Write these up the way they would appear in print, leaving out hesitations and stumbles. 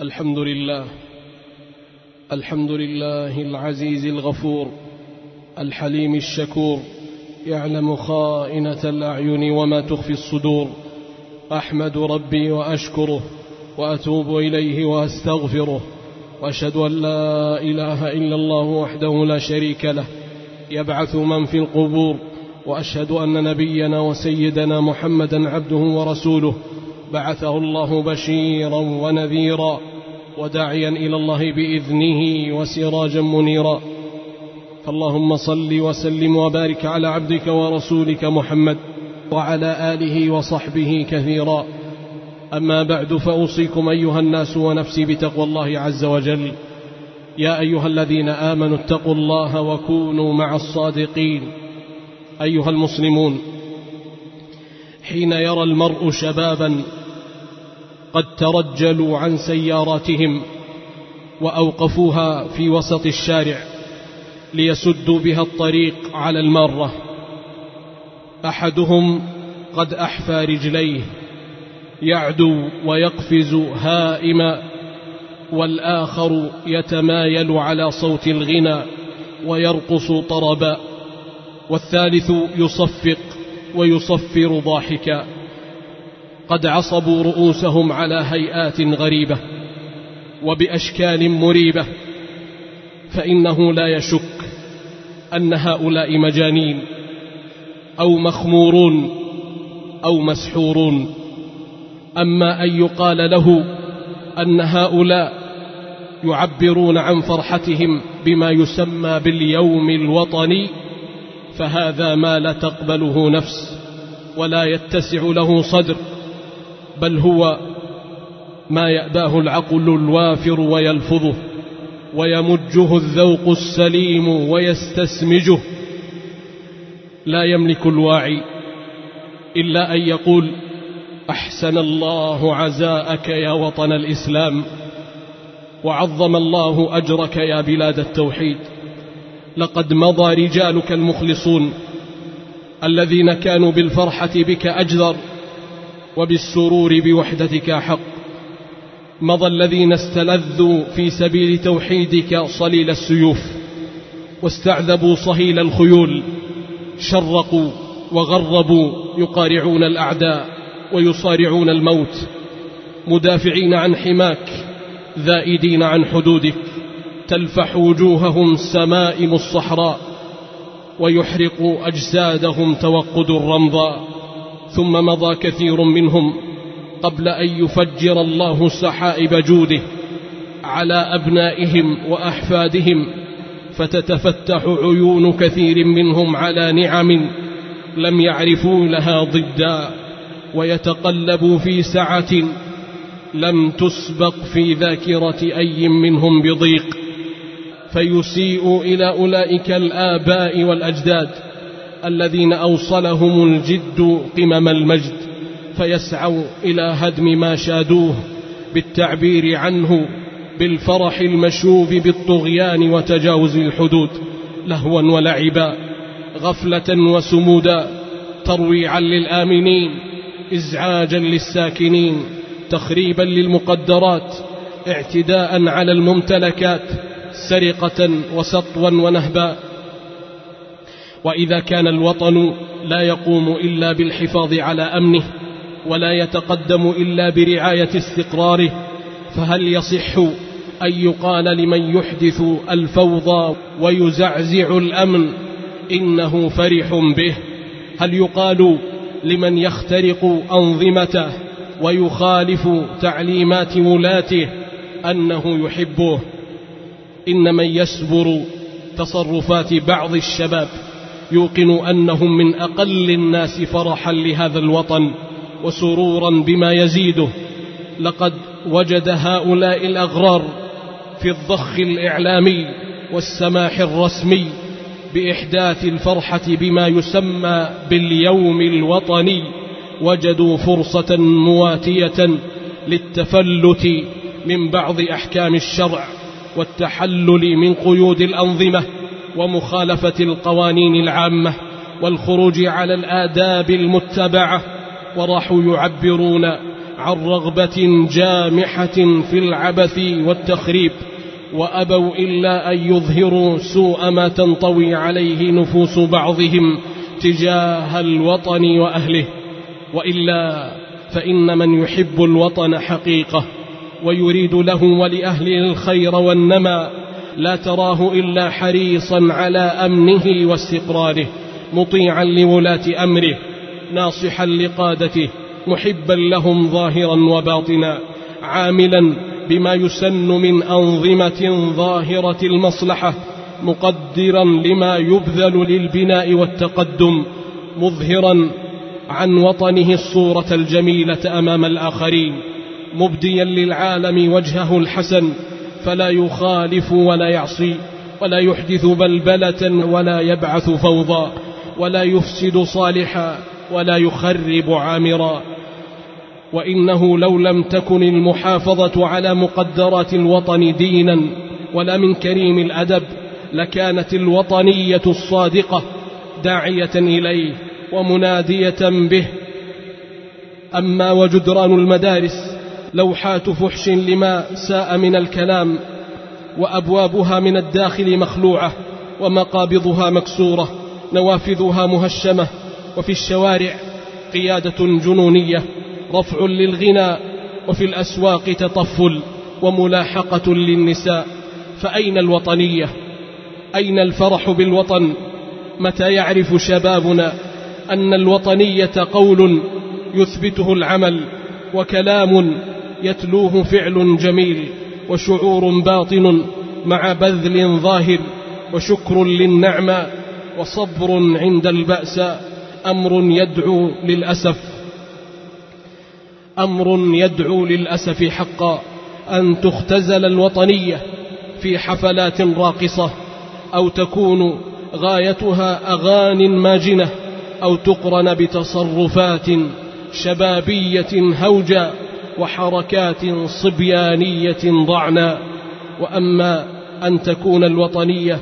الحمد لله العزيز الغفور الحليم الشكور، يعلم خائنة الأعين وما تخفي الصدور. أحمد ربي وأشكره وأتوب إليه وأستغفره، وأشهد أن لا إله إلا الله وحده لا شريك له يبعث من في القبور، وأشهد أن نبينا وسيدنا محمدا عبده ورسوله بعثه الله بشيرا ونذيرا وداعيا إلى الله بإذنه وسراجا منيرا. فاللهم صل وسلم وبارك على عبدك ورسولك محمد وعلى آله وصحبه كثيرا. أما بعد، فأوصيكم أيها الناس ونفسي بتقوى الله عز وجل. يا أيها الذين آمنوا اتقوا الله وكونوا مع الصادقين. أيها المسلمون، حين يرى المرء شبابا قد ترجلوا عن سياراتهم وأوقفوها في وسط الشارع ليسدوا بها الطريق على المارة، أحدهم قد أحفى رجليه يعدو ويقفز هائما، والآخر يتمايل على صوت الغنى ويرقص طربا، والثالث يصفق ويصفر ضاحكا. قد عصبوا رؤوسهم على هيئات غريبة وبأشكال مريبة، فإنه لا يشك أن هؤلاء مجانين أو مخمورون أو مسحورون. أما أن يقال له أن هؤلاء يعبرون عن فرحتهم بما يسمى باليوم الوطني، فهذا ما لا تقبله نفس ولا يتسع له صدر، بل هو ما يأباه العقل الوافر ويلفظه ويمجه الذوق السليم ويستسمجه. لا يملك الواعي إلا أن يقول: أحسن الله عزاءك يا وطن الإسلام، وعظم الله أجرك يا بلاد التوحيد. لقد مضى رجالك المخلصون الذين كانوا بالفرحة بك أجدر وبالسرور بوحدتك حق. مضى الذين استلذوا في سبيل توحيدك صليل السيوف واستعذبوا صهيل الخيول، شرقوا وغربوا يقارعون الأعداء ويصارعون الموت، مدافعين عن حماك ذائدين عن حدودك. تلفح وجوههم سمائم الصحراء ويحرق أجسادهم توقد الرمضاء. ثم مضى كثير منهم قبل أن يفجر الله سحائب جوده على أبنائهم وأحفادهم، فتتفتح عيون كثير منهم على نعم لم يعرفوا لها ضدا، ويتقلبوا في سعة لم تسبق في ذاكرة أي منهم بضيق، فيسيء إلى أولئك الآباء والأجداد الذين أوصلهم الجد قمم المجد، فيسعوا إلى هدم ما شادوه بالتعبير عنه بالفرح المشوب بالطغيان وتجاوز الحدود، لهوا ولعبا، غفلة وسمودا، ترويعا للآمنين، إزعاجا للساكنين، تخريبا للمقدرات، اعتداء على الممتلكات، سرقة وسطوا ونهبا. وإذا كان الوطن لا يقوم إلا بالحفاظ على أمنه ولا يتقدم إلا برعاية استقراره، فهل يصح أن يقال لمن يحدث الفوضى ويزعزع الأمن إنه فرح به؟ هل يقال لمن يخترق أنظمته ويخالف تعليمات ولاته أنه يحبه؟ إن من يسبر تصرفات بعض الشباب يوقن أنهم من أقل الناس فرحا لهذا الوطن وسرورا بما يزيده. لقد وجد هؤلاء الأغرار في الضخ الإعلامي والسماح الرسمي بإحداث الفرحة بما يسمى باليوم الوطني، وجدوا فرصة مواتية للتفلت من بعض أحكام الشرع والتحلل من قيود الأنظمة ومخالفة القوانين العامة والخروج على الآداب المتبعة، وراحوا يعبرون عن رغبة جامحة في العبث والتخريب، وأبوا إلا أن يظهروا سوء ما تنطوي عليه نفوس بعضهم تجاه الوطن وأهله. وإلا فإن من يحب الوطن حقيقة ويريد له ولأهله الخير والنمى لا تراه إلا حريصا على أمنه واستقراره، مطيعا لولاة أمره، ناصحا لقادته، محبا لهم ظاهرا وباطنا، عاملا بما يسن من أنظمة ظاهرة المصلحة، مقدرا لما يبذل للبناء والتقدم، مظهرا عن وطنه الصورة الجميلة أمام الآخرين، مبديا للعالم وجهه الحسن، فلا يخالف ولا يعصي، ولا يحدث بلبلة ولا يبعث فوضى، ولا يفسد صالحا ولا يخرب عامرا. وإنه لو لم تكن المحافظة على مقدرات الوطن دينا ولا من كريم الأدب لكانت الوطنية الصادقة داعية إليه ومنادية به. أما وجدران المدارس لوحات فحش لما ساء من الكلام، وأبوابها من الداخل مخلوعة، ومقابضها مكسورة، نوافذها مهشمة، وفي الشوارع قيادة جنونية، رفع للغنى، وفي الأسواق تطفل وملاحقة للنساء. فأين الوطنية؟ أين الفرح بالوطن؟ متى يعرف شبابنا أن الوطنية قول يثبته العمل، وكلام يتلوه فعل جميل، وشعور باطن مع بذل ظاهر، وشكر للنعمة، وصبر عند البأس، أمر يدعو للأسف حقا أن تختزل الوطنية في حفلات راقصة، أو تكون غايتها أغاني ماجنة، أو تقرن بتصرفات شبابية هوجة وحركات صبيانية ضعنا. وأما أن تكون الوطنية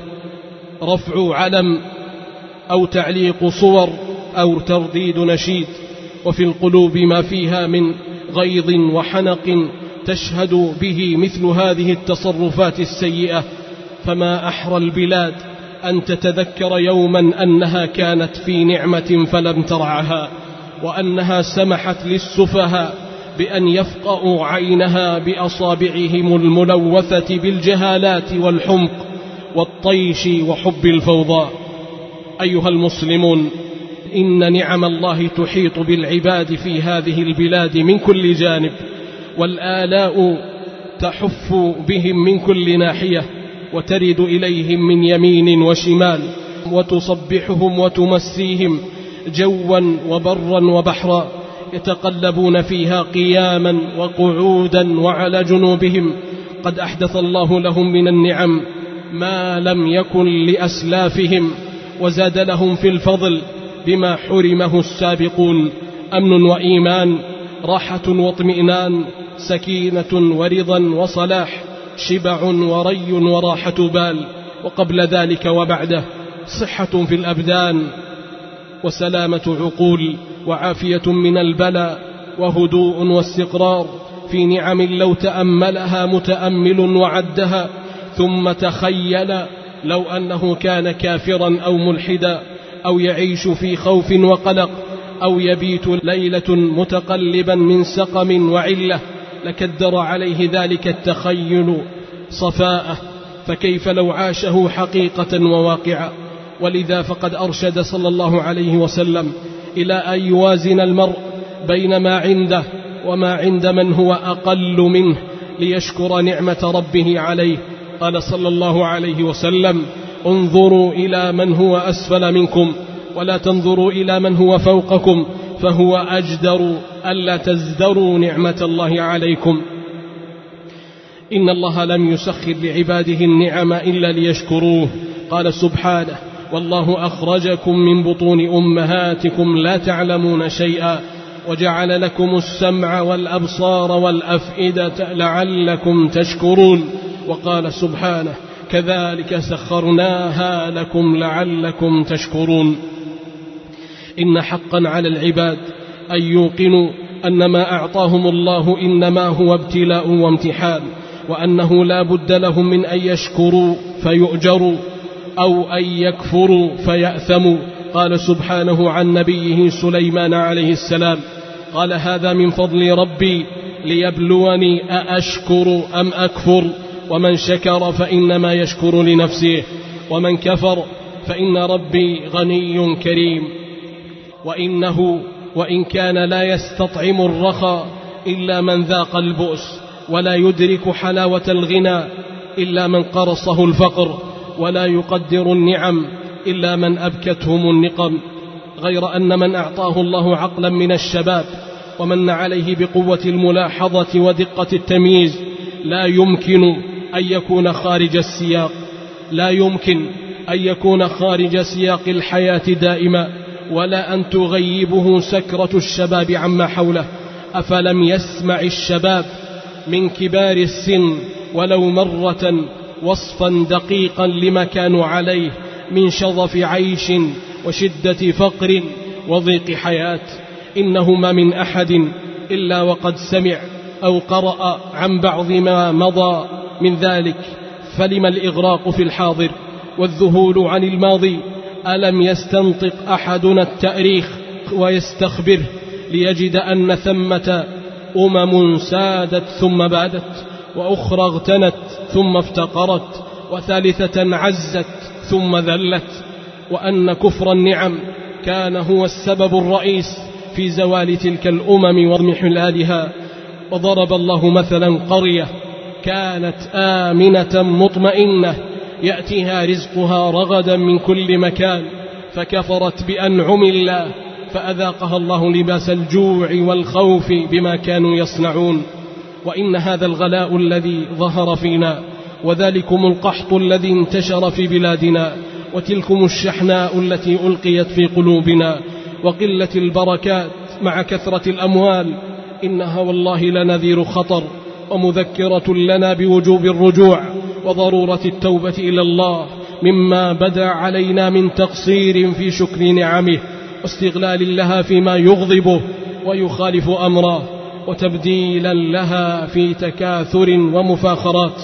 رفع علم أو تعليق صور أو ترديد نشيد، وفي القلوب ما فيها من غيظ وحنق تشهد به مثل هذه التصرفات السيئة، فما أحرى البلاد أن تتذكر يوما أنها كانت في نعمة فلم ترعها، وأنها سمحت للسفهاء بأن يفقأوا عينها بأصابعهم الملوثة بالجهالات والحمق والطيش وحب الفوضى. أيها المسلمون، إن نعم الله تحيط بالعباد في هذه البلاد من كل جانب، والآلاء تحف بهم من كل ناحية، وترد إليهم من يمين وشمال، وتصبحهم وتمسيهم جوا وبرا وبحرا، يتقلبون فيها قياما وقعودا وعلى جنوبهم. قد أحدث الله لهم من النعم ما لم يكن لأسلافهم، وزاد لهم في الفضل بما حرمه السابقون: أمن وإيمان، راحة واطمئنان، سكينة ورضا وصلاح، شبع وري وراحة بال، وقبل ذلك وبعده صحة في الأبدان، وسلامة عقول، وعافية من البلاء، وهدوء واستقرار، في نعم لو تأملها متأمل وعدها ثم تخيل لو أنه كان كافرا أو ملحدا، أو يعيش في خوف وقلق، أو يبيت ليلة متقلبا من سقم وعلة، لكدر عليه ذلك التخيل صفاءه، فكيف لو عاشه حقيقة وواقعا؟ ولذا فقد أرشد صلى الله عليه وسلم إلى أن يوازن المرء بين ما عنده وما عند من هو أقل منه ليشكر نعمة ربه عليه. قال صلى الله عليه وسلم: انظروا إلى من هو أسفل منكم ولا تنظروا إلى من هو فوقكم، فهو أجدر ألا تزدروا نعمة الله عليكم. إن الله لم يسخر لعباده النعم إلا ليشكروه. قال سبحانه: والله أخرجكم من بطون أمهاتكم لا تعلمون شيئا وجعل لكم السمع والأبصار والأفئدة لعلكم تشكرون. وقال سبحانه: كذلك سخرناها لكم لعلكم تشكرون. إن حقا على العباد أن يوقنوا أن ما أعطاهم الله إنما هو ابتلاء وامتحان، وأنه لا بد لهم من أن يشكروا فيؤجروا أو أن يكفروا فيأثموا. قال سبحانه عن نبيه سليمان عليه السلام: قال هذا من فضل ربي ليبلوني أأشكر أم أكفر، ومن شكر فإنما يشكر لنفسه، ومن كفر فإن ربي غني كريم. وإن كان لا يستطعم الرخاء إلا من ذاق البؤس، ولا يدرك حلاوة الغنى إلا من قرصه الفقر، ولا يقدر النعم إلا من أبكتهم النقم. غير أن من أعطاه الله عقلا من الشباب ومن عليه بقوة الملاحظة ودقة التمييز لا يمكن أن يكون خارج سياق الحياة دائما، ولا أن تغيبه سكرة الشباب عما حوله. أفلم يسمع الشباب من كبار السن ولو مرة وصفا دقيقا لما كانوا عليه من شظف عيش وشدة فقر وضيق حياة؟ إنه ما من أحد إلا وقد سمع أو قرأ عن بعض ما مضى من ذلك، فلما الإغراق في الحاضر والذهول عن الماضي؟ ألم يستنطق أحدنا التاريخ ويستخبره ليجد أن ثمة أمم سادت ثم بادت، وأخرى اغتنت ثم افتقرت، وثالثة عزت ثم ذلت، وأن كفر النعم كان هو السبب الرئيس في زوال تلك الأمم وانحلالها. وضرب الله مثلا قرية كانت آمنة مطمئنة يأتيها رزقها رغدا من كل مكان، فكفرت بأنعم الله فأذاقها الله لباس الجوع والخوف بما كانوا يصنعون. وإن هذا الغلاء الذي ظهر فينا، وذلكم القحط الذي انتشر في بلادنا، وتلكم الشحناء التي ألقيت في قلوبنا، وقلة البركات مع كثرة الأموال، إنها والله لنذير خطر ومذكرة لنا بوجوب الرجوع وضرورة التوبة إلى الله مما بدا علينا من تقصير في شكر نعمه، واستغلال لها فيما يغضبه ويخالف أمره، وتبديلا لها في تكاثر ومفاخرات.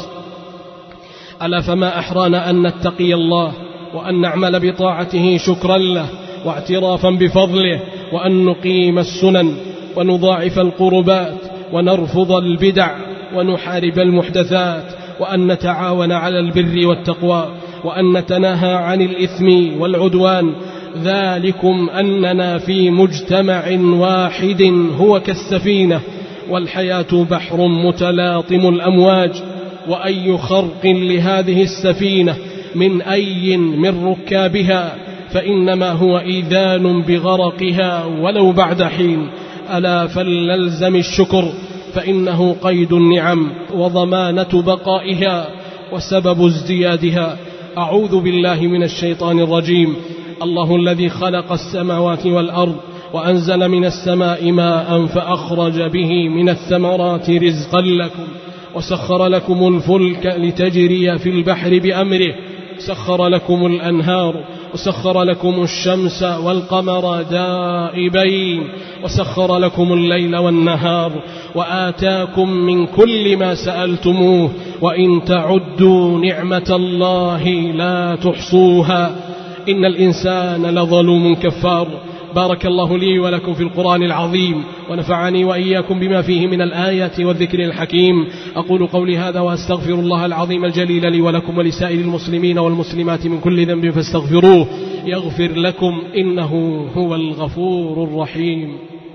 ألا فما أحرانا أن نتقي الله وأن نعمل بطاعته شكرا له واعترافا بفضله، وأن نقيم السنن ونضاعف القربات ونرفض البدع ونحارب المحدثات، وأن نتعاون على البر والتقوى، وأن نتناهى عن الإثم والعدوان. ذلكم أننا في مجتمع واحد هو كالسفينة، والحياة بحر متلاطم الأمواج، وأي خرق لهذه السفينة من أي من ركابها فإنما هو إيذان بغرقها ولو بعد حين. ألا فلنلزم الشكر، فإنه قيد النعم وضمانة بقائها وسبب ازديادها. أعوذ بالله من الشيطان الرجيم. الله الذي خلق السماوات والأرض وأنزل من السماء ماء فأخرج به من الثمرات رزقا لكم، وسخر لكم الفلك لتجري في البحر بأمره، سخر لكم الأنهار، وسخر لكم الشمس والقمر دائبين، وسخر لكم الليل والنهار، وآتاكم من كل ما سألتموه، وإن تعدوا نعمة الله لا تحصوها، إن الإنسان لظلوم كفار. بارك الله لي ولكم في القرآن العظيم، ونفعني وإياكم بما فيه من الآيات والذكر الحكيم. أقول قولي هذا وأستغفر الله العظيم الجليل لي ولكم ولسائر المسلمين والمسلمات من كل ذنب فاستغفروه يغفر لكم، إنه هو الغفور الرحيم.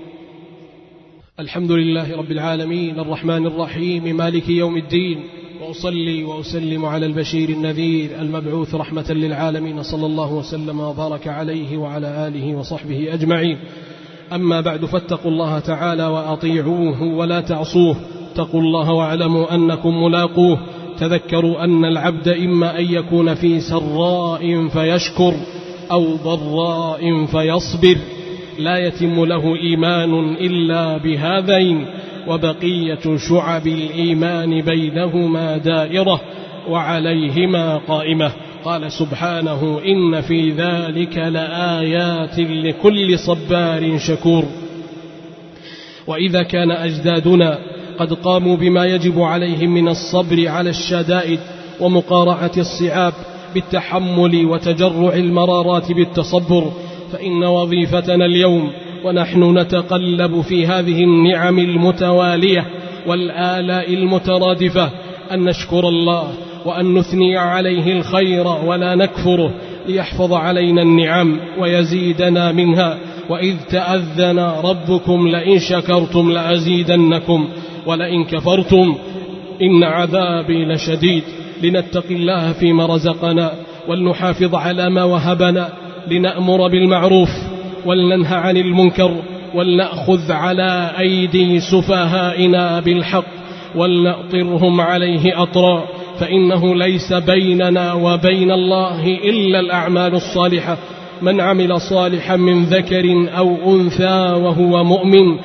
الحمد لله رب العالمين الرحمن الرحيم مالك يوم الدين، وأصلي وأسلم على البشير النذير المبعوث رحمة للعالمين، صلى الله وسلم وبارك عليه وعلى آله وصحبه أجمعين. أما بعد، فاتقوا الله تعالى وأطيعوه ولا تعصوه، اتقوا الله واعلموا أنكم ملاقوه. تذكروا أن العبد إما أن يكون في سراء فيشكر أو ضراء فيصبر، لا يتم له إيمان إلا بهذين، وبقية شعب الإيمان بينهما دائرة وعليهما قائمة. قال سبحانه: إن في ذلك لآيات لكل صبار شكور. وإذا كان أجدادنا قد قاموا بما يجب عليهم من الصبر على الشدائد ومقارعة الصعاب بالتحمل وتجرع المرارات بالتصبر، فإن وظيفتنا اليوم ونحن نتقلب في هذه النعم المتوالية والآلاء المترادفة أن نشكر الله وأن نثني عليه الخير ولا نكفره، ليحفظ علينا النعم ويزيدنا منها. وإذ تأذن ربكم لئن شكرتم لأزيدنكم ولئن كفرتم إن عذابي لشديد. لنتق الله فيما رزقنا ولنحافظ على ما وهبنا، لنأمر بالمعروف ولننهى عن المنكر، ولنأخذ على أيدي سفهائنا بالحق ولنأطرهم عليه أطرا، فإنه ليس بيننا وبين الله إلا الأعمال الصالحة. من عمل صالحا من ذكر أو أنثى وهو مؤمن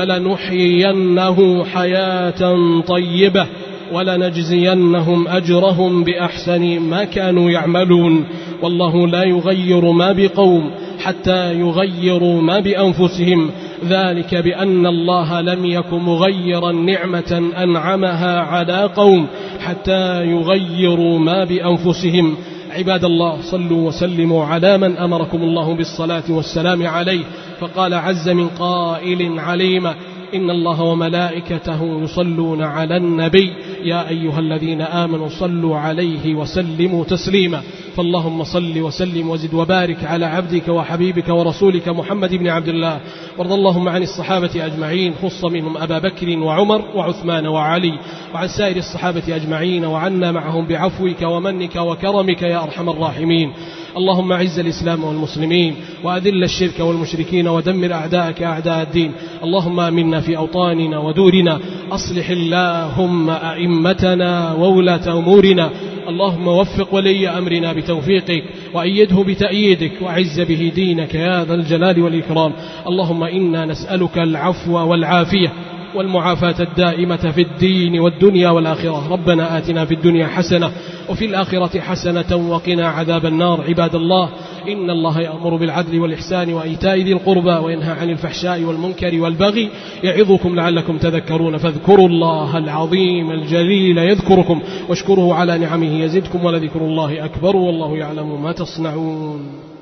فلنحيينه حياة طيبة ولنجزينهم أجرهم بأحسن ما كانوا يعملون. والله لا يغير ما بقوم حتى يغيروا ما بأنفسهم، ذلك بأن الله لم يكن مغيرا نعمة أنعمها على قوم حتى يغيروا ما بأنفسهم. عباد الله، صلوا وسلموا على من أمركم الله بالصلاة والسلام عليه، فقال عز من قائل عليما: إن الله وملائكته يصلون على النبي يا أيها الذين آمنوا صلوا عليه وسلموا تسليما. فاللهم صل وسلم وزد وبارك على عبدك وحبيبك ورسولك محمد بن عبد الله، وارض اللهم عن الصحابة أجمعين، خص منهم أبا بكر وعمر وعثمان وعلي، وعن سائر الصحابة أجمعين، وعنا معهم بعفوك ومنك وكرمك يا أرحم الراحمين. اللهم أعز الإسلام والمسلمين وأذل الشرك والمشركين ودمر أعداءك أعداء الدين. اللهم آمنا في أوطاننا ودورنا، أصلح اللهم أئمتنا وولاة أمورنا، اللهم وفق ولي أمرنا بتوفيقك وأيده بتأييدك، وأعز به دينك يا ذا الجلال والإكرام. اللهم إنا نسألك العفو والعافية والمعافاة الدائمة في الدين والدنيا والآخرة. ربنا آتنا في الدنيا حسنة وفي الآخرة حسنة وقنا عذاب النار. عباد الله، إن الله يأمر بالعدل والإحسان وإيتاء ذي القربى وينهى عن الفحشاء والمنكر والبغي يعظكم لعلكم تذكرون، فاذكروا الله العظيم الجليل يذكركم واشكروه على نعمه يزدكم، ولذكر الله أكبر والله يعلم ما تصنعون.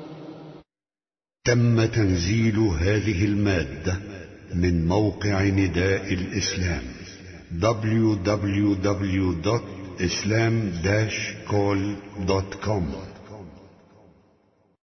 تم تنزيل هذه المادة من موقع نداء الإسلام www.islam-call.com